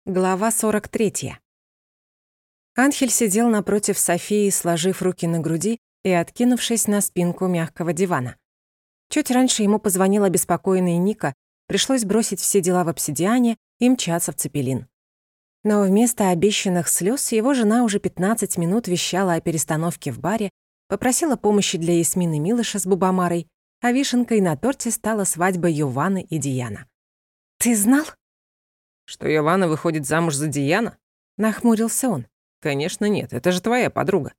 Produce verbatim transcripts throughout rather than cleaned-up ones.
Глава сорок третья. Анхель сидел напротив Софии, сложив руки на груди и откинувшись на спинку мягкого дивана. Чуть раньше ему позвонила обеспокоенная Ника, пришлось бросить все дела в обсидиане и мчаться в Цепелин. Но вместо обещанных слез его жена уже пятнадцать минут вещала о перестановке в баре, попросила помощи для Ясмины Милыша с Бубамарой, а вишенкой на торте стала свадьба Йованы и Дияна. «Ты знал?» «Что Йована выходит замуж за Дияна?» — нахмурился он. «Конечно нет, это же твоя подруга».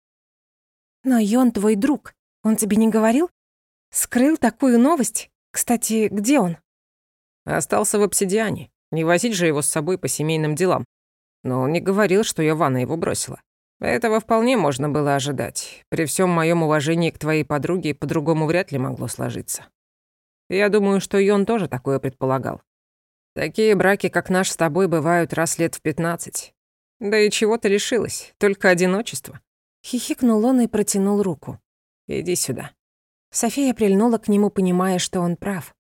«Но Йон твой друг, он тебе не говорил? Скрыл такую новость? Кстати, где он?» Остался в обсидиане. Не возить же его с собой по семейным делам. Но он не говорил, что Йована его бросила. Этого вполне можно было ожидать. При всем моем уважении к твоей подруге по-другому вряд ли могло сложиться. Я думаю, что Йон тоже такое предполагал. Такие браки, как наш с тобой, бывают раз лет в пятнадцать. Да и чего ты лишилась? Только одиночество. Хихикнул он и протянул руку. Иди сюда. София прильнула к нему, понимая, что он прав.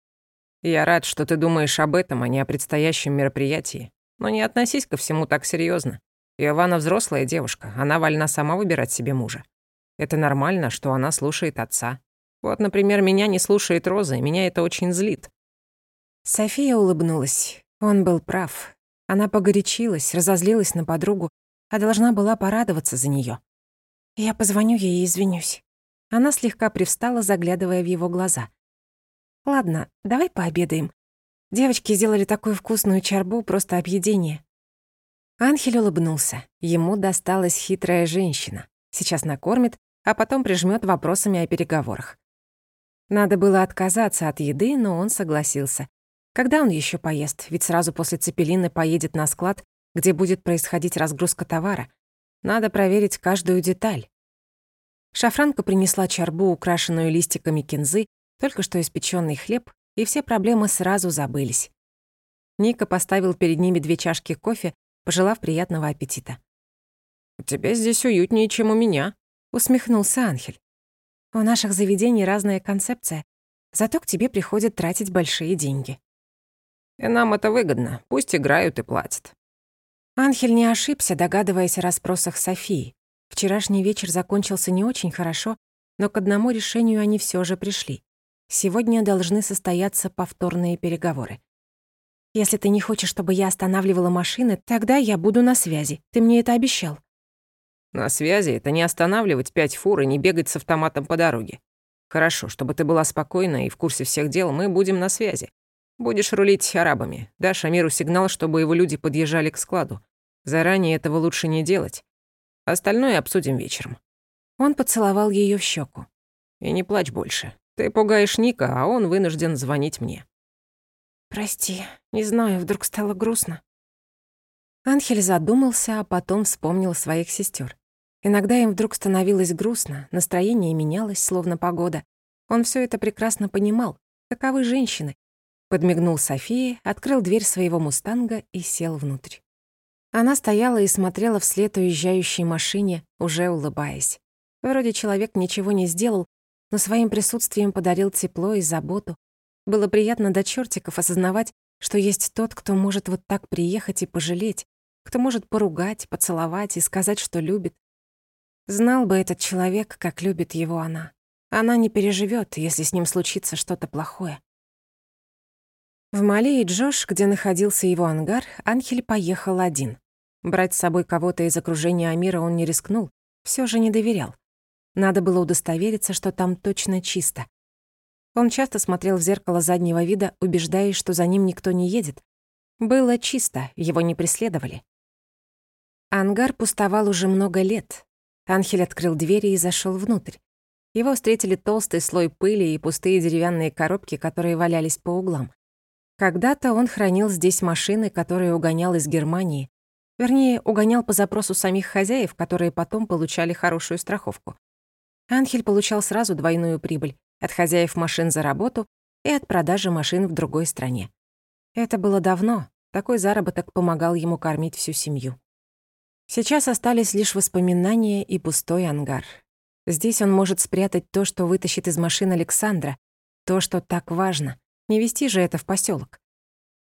Я рад, что ты думаешь об этом, а не о предстоящем мероприятии. Но не относись ко всему так серьезно. Йована взрослая девушка, она вольна сама выбирать себе мужа. Это нормально, что она слушает отца. Вот, например, меня не слушает Роза, и меня это очень злит. София улыбнулась. Он был прав. Она погорячилась, разозлилась на подругу, а должна была порадоваться за неё. «Я позвоню ей и извинюсь». Она слегка привстала, заглядывая в его глаза. «Ладно, давай пообедаем. Девочки сделали такую вкусную чарбу, просто объедение». Анхель улыбнулся. Ему досталась хитрая женщина. Сейчас накормит, а потом прижмёт вопросами о переговорах. Надо было отказаться от еды, но он согласился. Когда он ещё поест? Ведь сразу после Цепелина поедет на склад, где будет происходить разгрузка товара. Надо проверить каждую деталь. Шафранка принесла чарбу, украшенную листиками кинзы, только что испечённый хлеб, и все проблемы сразу забылись. Ника поставил перед ними две чашки кофе, пожелав приятного аппетита. «У тебя здесь уютнее, чем у меня», — усмехнулся Анхель. «У наших заведений разная концепция, зато к тебе приходят тратить большие деньги». «И нам это выгодно, пусть играют и платят». Анхель не ошибся, догадываясь о расспросах Софии. Вчерашний вечер закончился не очень хорошо, но к одному решению они всё же пришли. Сегодня должны состояться повторные переговоры. «Если ты не хочешь, чтобы я останавливала машины, тогда я буду на связи. Ты мне это обещал». «На связи — это не останавливать пять фур и не бегать с автоматом по дороге. Хорошо, чтобы ты была спокойна и в курсе всех дел, мы будем на связи. Будешь рулить арабами, дашь Амиру сигнал, чтобы его люди подъезжали к складу. Заранее этого лучше не делать. Остальное обсудим вечером». Он поцеловал её в щеку. «И не плачь больше. Ты пугаешь Ника, а он вынужден звонить мне». «Прости, не знаю, вдруг стало грустно». Анхель задумался, а потом вспомнил своих сестёр. Иногда им вдруг становилось грустно, настроение менялось, словно погода. Он всё это прекрасно понимал. Таковы женщины. Подмигнул Софии, открыл дверь своего «Мустанга» и сел внутрь. Она стояла и смотрела вслед уезжающей машине, уже улыбаясь. Вроде человек ничего не сделал, но своим присутствием подарил тепло и заботу. Было приятно до чёртиков осознавать, что есть тот, кто может вот так приехать и пожалеть, кто может поругать, поцеловать и сказать, что любит. Знал бы этот человек, как любит его она. Она не переживёт, если с ним случится что-то плохое. В Мали и Джош, где находился его ангар, Анхель поехал один. Брать с собой кого-то из окружения Амира он не рискнул, всё же не доверял. Надо было удостовериться, что там точно чисто. Он часто смотрел в зеркало заднего вида, убеждаясь, что за ним никто не едет. Было чисто, его не преследовали. Ангар пустовал уже много лет. Анхель открыл двери и зашёл внутрь. Его встретили толстый слой пыли и пустые деревянные коробки, которые валялись по углам. Когда-то он хранил здесь машины, которые угонял из Германии. Вернее, угонял по запросу самих хозяев, которые потом получали хорошую страховку. Анхель получал сразу двойную прибыль от хозяев машин за работу и от продажи машин в другой стране. Это было давно, такой заработок помогал ему кормить всю семью. Сейчас остались лишь воспоминания и пустой ангар. Здесь он может спрятать то, что вытащит из машин Александра, то, что так важно. Не везти же это в посёлок.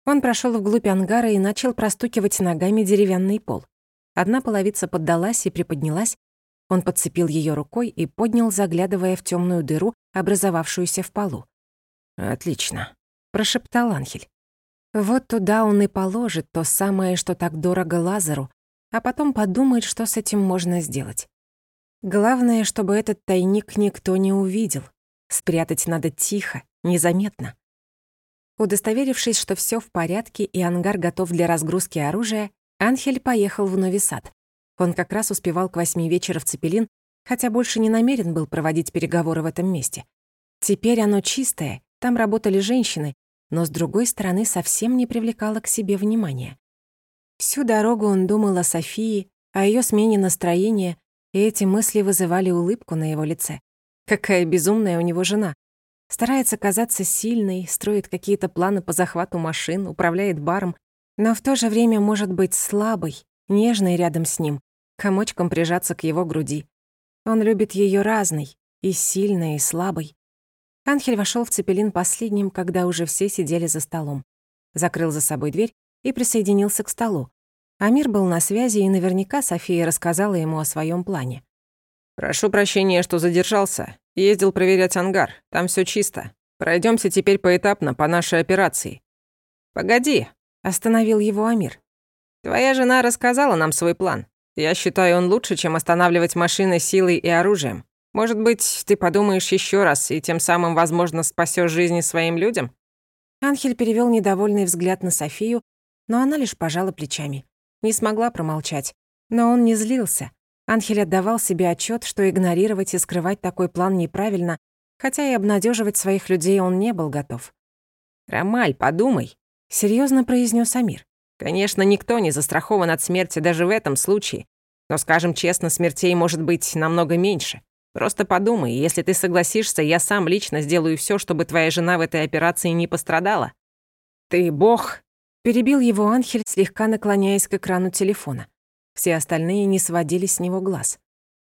Он прошел вглубь ангара и начал простукивать ногами деревянный пол. Одна половица поддалась и приподнялась. Он подцепил ее рукой и поднял, заглядывая в темную дыру, образовавшуюся в полу. «Отлично», — прошептал Анхель. Вот туда он и положит то самое, что так дорого Лазару, а потом подумает, что с этим можно сделать. Главное, чтобы этот тайник никто не увидел. Спрятать надо тихо, незаметно. Удостоверившись, что все в порядке и ангар готов для разгрузки оружия, Анхель поехал в Нови Сад. Он как раз успевал к восьми вечера в Цепелин, хотя больше не намерен был проводить переговоры в этом месте. Теперь оно чистое, там работали женщины, но с другой стороны совсем не привлекало к себе внимания. Всю дорогу он думал о Софии, о ее смене настроения, и эти мысли вызывали улыбку на его лице. Какая безумная у него жена. Старается казаться сильной, строит какие-то планы по захвату машин, управляет баром, но в то же время может быть слабой, нежной рядом с ним, комочком прижаться к его груди. Он любит ее разной, и сильной, и слабой. Анхель вошел в Цепелин последним, когда уже все сидели за столом. Закрыл за собой дверь и присоединился к столу. Амир был на связи, и наверняка София рассказала ему о своем плане. «Прошу прощения, что задержался. Ездил проверять ангар. Там все чисто. Пройдемся теперь поэтапно по нашей операции». «Погоди», — остановил его Амир. «Твоя жена рассказала нам свой план. Я считаю, он лучше, чем останавливать машины силой и оружием. Может быть, ты подумаешь еще раз и тем самым, возможно, спасешь жизни своим людям?» Анхель перевел недовольный взгляд на Софию, но она лишь пожала плечами. Не смогла промолчать. Но он не злился. Анхель отдавал себе отчет, что игнорировать и скрывать такой план неправильно, хотя и обнадеживать своих людей он не был готов. «Ромаль, подумай», — серьезно произнес Амир. «Конечно, никто не застрахован от смерти даже в этом случае. Но, скажем честно, смертей может быть намного меньше. Просто подумай, если ты согласишься, я сам лично сделаю все, чтобы твоя жена в этой операции не пострадала». «Ты бог», — перебил его Анхель, слегка наклоняясь к экрану телефона. Все остальные не сводили с него глаз.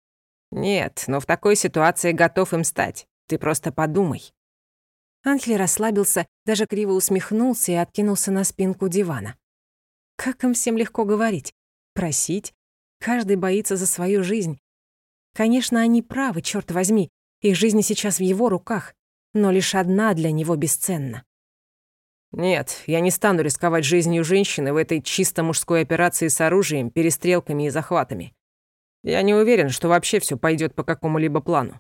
«Нет, но в такой ситуации готов им стать. Ты просто подумай». Анхель расслабился, даже криво усмехнулся и откинулся на спинку дивана. Как им всем легко говорить, просить. Каждый боится за свою жизнь. Конечно, они правы, чёрт возьми, их жизнь сейчас в его руках, но лишь одна для него бесценна. «Нет, я не стану рисковать жизнью женщины в этой чисто мужской операции с оружием, перестрелками и захватами. Я не уверен, что вообще все пойдет по какому-либо плану».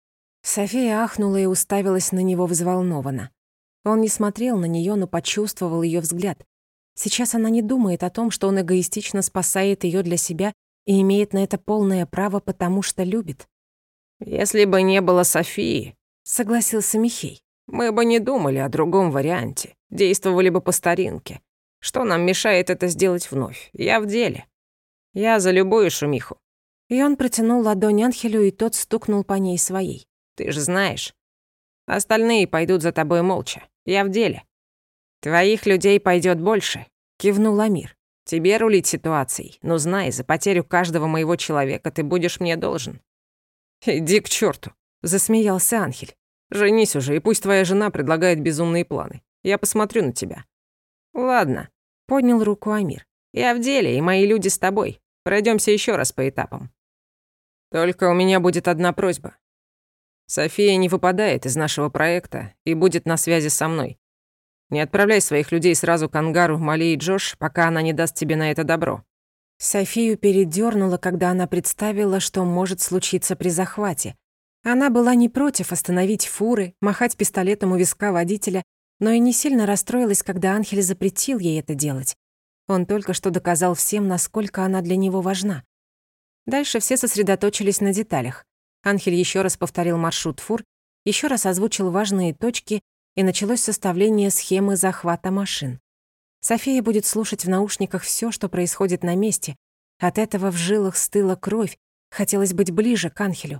София ахнула и уставилась на него взволнованно. Он не смотрел на нее, но почувствовал ее взгляд. Сейчас она не думает о том, что он эгоистично спасает ее для себя и имеет на это полное право, потому что любит. «Если бы не было Софии», — согласился Михей, «мы бы не думали о другом варианте, действовали бы по старинке. Что нам мешает это сделать вновь? Я в деле. Я за любую шумиху». И он протянул ладонь Анхелю, и тот стукнул по ней своей. «Ты же знаешь. Остальные пойдут за тобой молча. Я в деле. Твоих людей пойдет больше», — кивнул Амир. «Тебе рулить ситуацией, но знай, за потерю каждого моего человека ты будешь мне должен». «Иди к черту, засмеялся Анхель. «Женись уже, и пусть твоя жена предлагает безумные планы. Я посмотрю на тебя». «Ладно», — поднял руку Амир. «Я в деле, и мои люди с тобой. Пройдемся еще раз по этапам. Только у меня будет одна просьба. София не выпадает из нашего проекта и будет на связи со мной. Не отправляй своих людей сразу к ангару Мали и Джош, пока она не даст тебе на это добро». Софию передёрнуло, когда она представила, что может случиться при захвате. Она была не против остановить фуры, махать пистолетом у виска водителя, но и не сильно расстроилась, когда Анхель запретил ей это делать. Он только что доказал всем, насколько она для него важна. Дальше все сосредоточились на деталях. Анхель еще раз повторил маршрут фур, еще раз озвучил важные точки, и началось составление схемы захвата машин. София будет слушать в наушниках все, что происходит на месте. От этого в жилах стыла кровь, хотелось быть ближе к Анхелю.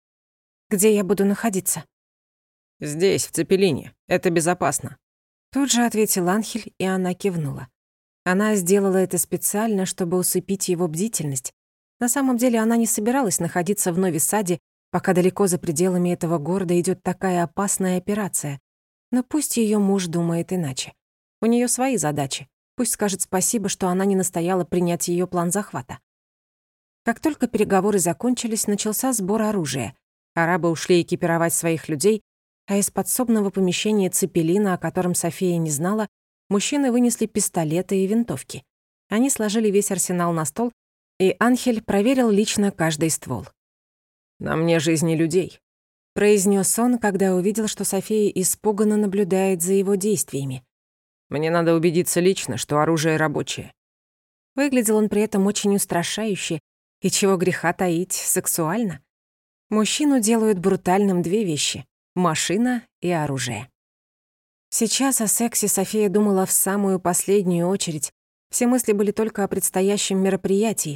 «Где я буду находиться?» «Здесь, в Цепелине. Это безопасно». Тут же ответил Анхель, и она кивнула. Она сделала это специально, чтобы усыпить его бдительность. На самом деле она не собиралась находиться в Нови-Саде, пока далеко за пределами этого города идет такая опасная операция. Но пусть ее муж думает иначе. У нее свои задачи. Пусть скажет спасибо, что она не настояла принять ее план захвата. Как только переговоры закончились, начался сбор оружия. Арабы ушли экипировать своих людей, а из подсобного помещения Цепелина, о котором София не знала, мужчины вынесли пистолеты и винтовки. Они сложили весь арсенал на стол, и Анхель проверил лично каждый ствол. «На мне жизни людей», — произнес он, когда увидел, что София испуганно наблюдает за его действиями. «Мне надо убедиться лично, что оружие рабочее». Выглядел он при этом очень устрашающе, и чего греха таить, сексуально. Мужчину делают брутальным две вещи — машина и оружие. Сейчас о сексе София думала в самую последнюю очередь. Все мысли были только о предстоящем мероприятии.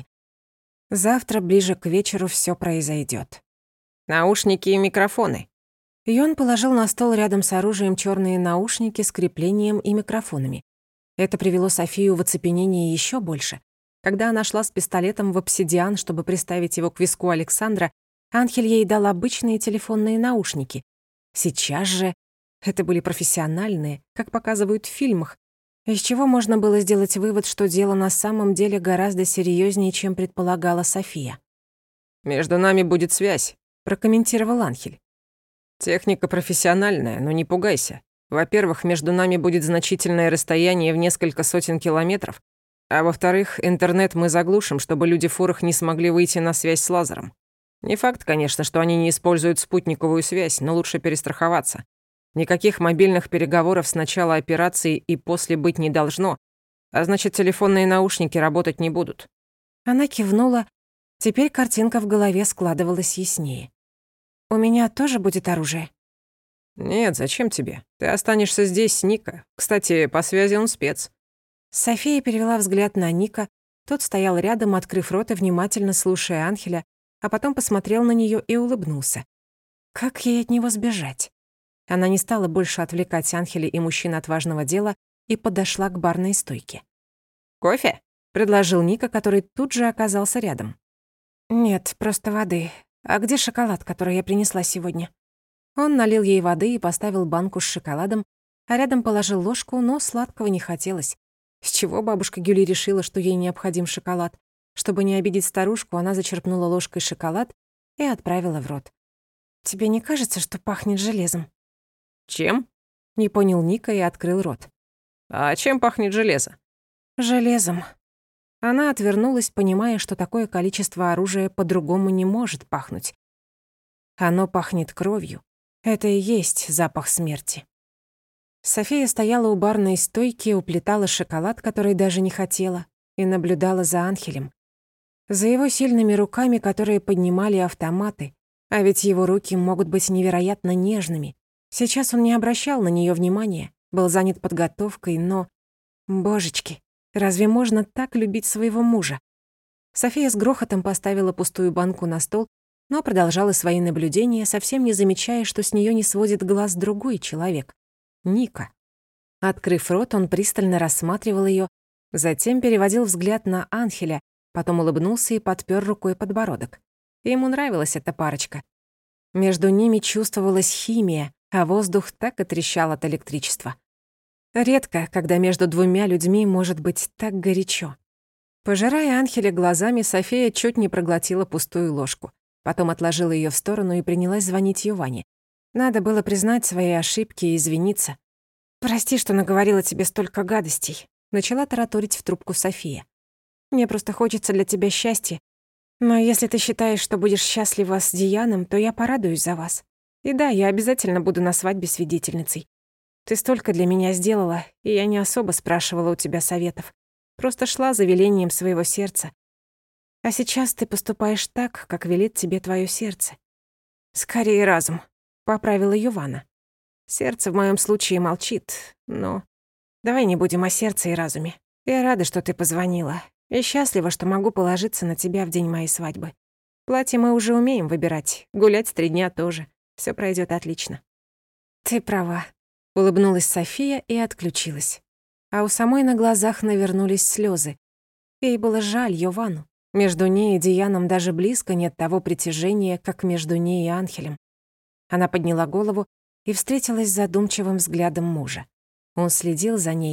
Завтра, ближе к вечеру, всё произойдёт. «Наушники и микрофоны». Йон положил на стол рядом с оружием чёрные наушники с креплением и микрофонами. Это привело Софию в оцепенение ещё больше. Когда она шла с пистолетом в обсидиан, чтобы приставить его к виску Александра, Анхель ей дал обычные телефонные наушники. Сейчас же это были профессиональные, как показывают в фильмах, из чего можно было сделать вывод, что дело на самом деле гораздо серьёзнее, чем предполагала София. «Между нами будет связь», — прокомментировал Анхель. «Техника профессиональная, но не пугайся. Во-первых, между нами будет значительное расстояние в несколько сотен километров, а во-вторых, интернет мы заглушим, чтобы люди в фурах не смогли выйти на связь с лазером. Не факт, конечно, что они не используют спутниковую связь, но лучше перестраховаться. Никаких мобильных переговоров с начала операции и после быть не должно, а значит, телефонные наушники работать не будут». Она кивнула. Теперь картинка в голове складывалась яснее. «У меня тоже будет оружие?» «Нет, зачем тебе? Ты останешься здесь с Ника. Кстати, по связи он спец». София перевела взгляд на Ника. Тот стоял рядом, открыв рот и внимательно слушая Анхеля, а потом посмотрел на неё и улыбнулся. Как ей от него сбежать? Она не стала больше отвлекать Анхеля и мужчин от важного дела и подошла к барной стойке. «Кофе?» — предложил Ника, который тут же оказался рядом. «Нет, просто воды. А где шоколад, который я принесла сегодня?» Он налил ей воды и поставил банку с шоколадом, а рядом положил ложку, но сладкого не хотелось. С чего бабушка Гюли решила, что ей необходим шоколад? Чтобы не обидеть старушку, она зачерпнула ложкой шоколад и отправила в рот. «Тебе не кажется, что пахнет железом?» «Чем?» — не понял Ника и открыл рот. «А чем пахнет железо?» «Железом». Она отвернулась, понимая, что такое количество оружия по-другому не может пахнуть. Оно пахнет кровью. Это и есть запах смерти. София стояла у барной стойки, уплетала шоколад, который даже не хотела, и наблюдала за Анхелем. За его сильными руками, которые поднимали автоматы, а ведь его руки могут быть невероятно нежными. Сейчас он не обращал на неё внимания, был занят подготовкой, но... Божечки, разве можно так любить своего мужа? София с грохотом поставила пустую банку на стол, но продолжала свои наблюдения, совсем не замечая, что с неё не сводит глаз другой человек — Ника. Открыв рот, он пристально рассматривал её, затем переводил взгляд на Анхеля, потом улыбнулся и подпёр рукой подбородок. Ему нравилась эта парочка. Между ними чувствовалась химия, а воздух так и трещал от электричества. Редко, когда между двумя людьми может быть так горячо. Пожирая Анхеля глазами, София чуть не проглотила пустую ложку. Потом отложила её в сторону и принялась звонить Йоване. Надо было признать свои ошибки и извиниться. «Прости, что наговорила тебе столько гадостей», — начала тараторить в трубку София. «Мне просто хочется для тебя счастья. Но если ты считаешь, что будешь счастлива с Дияном, то я порадуюсь за вас. И да, я обязательно буду на свадьбе свидетельницей. Ты столько для меня сделала, и я не особо спрашивала у тебя советов. Просто шла за велением своего сердца. А сейчас ты поступаешь так, как велит тебе твоё сердце. Скорее разум», — поправила Йована. «Сердце в моём случае молчит, но... Давай не будем о сердце и разуме. Я рада, что ты позвонила, и счастлива, что могу положиться на тебя в день моей свадьбы. Платье мы уже умеем выбирать, гулять три дня тоже. Всё пройдёт отлично». «Ты права», — улыбнулась София и отключилась. А у самой на глазах навернулись слёзы. Ей было жаль Йовану. Между ней и Дияном даже близко нет того притяжения, как между ней и Анхелем. Она подняла голову и встретилась с задумчивым взглядом мужа. Он следил за ней,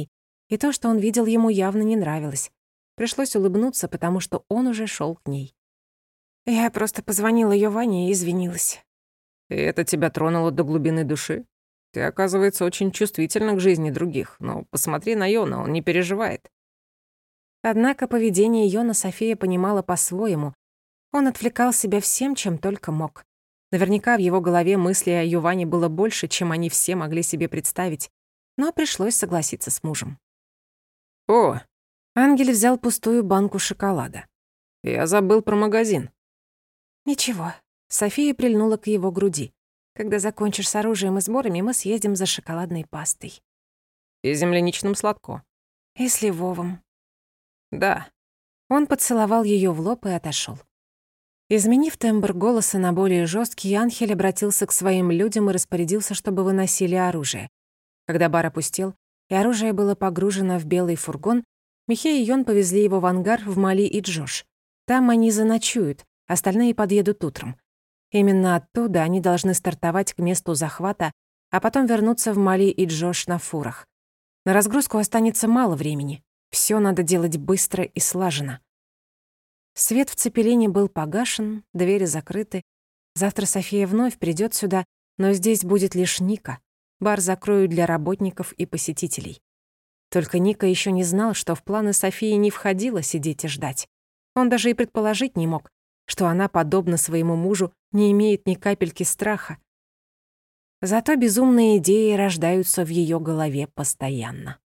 И то, что он видел, ему явно не нравилось. Пришлось улыбнуться, потому что он уже шел к ней. Я просто позвонила её Ване и извинилась. И это тебя тронуло до глубины души? Ты, оказывается, очень чувствительна к жизни других, но посмотри на Йона, он не переживает. Однако поведение Йона София понимала по-своему. Он отвлекал себя всем, чем только мог. Наверняка в его голове мысли о Йоване было больше, чем они все могли себе представить, но пришлось согласиться с мужем. О, Ангель взял пустую банку шоколада. я забыл про магазин. «Ничего». София прильнула к его груди. «Когда закончишь с оружием и сборами, мы съездим за шоколадной пастой». И земляничным сладко. «И сливовым». Да. Он поцеловал её в лоб и отошёл. Изменив тембр голоса на более жёсткий, Анхель обратился к своим людям и распорядился, чтобы выносили оружие. Когда бар опустел, и оружие было погружено в белый фургон, Михей и Йон повезли его в ангар в Мали и Джош. Там они заночуют, остальные подъедут утром. Именно оттуда они должны стартовать к месту захвата, а потом вернуться в Мали и Джош на фурах. На разгрузку останется мало времени. Всё надо делать быстро и слаженно. Свет в цепелине был погашен, двери закрыты. Завтра София вновь придёт сюда, но здесь будет лишь Ника. Бар закроют для работников и посетителей. Только Ника ещё не знал, что в планы Софии не входило сидеть и ждать. Он даже и предположить не мог, что она, подобно своему мужу, не имеет ни капельки страха. Зато безумные идеи рождаются в её голове постоянно.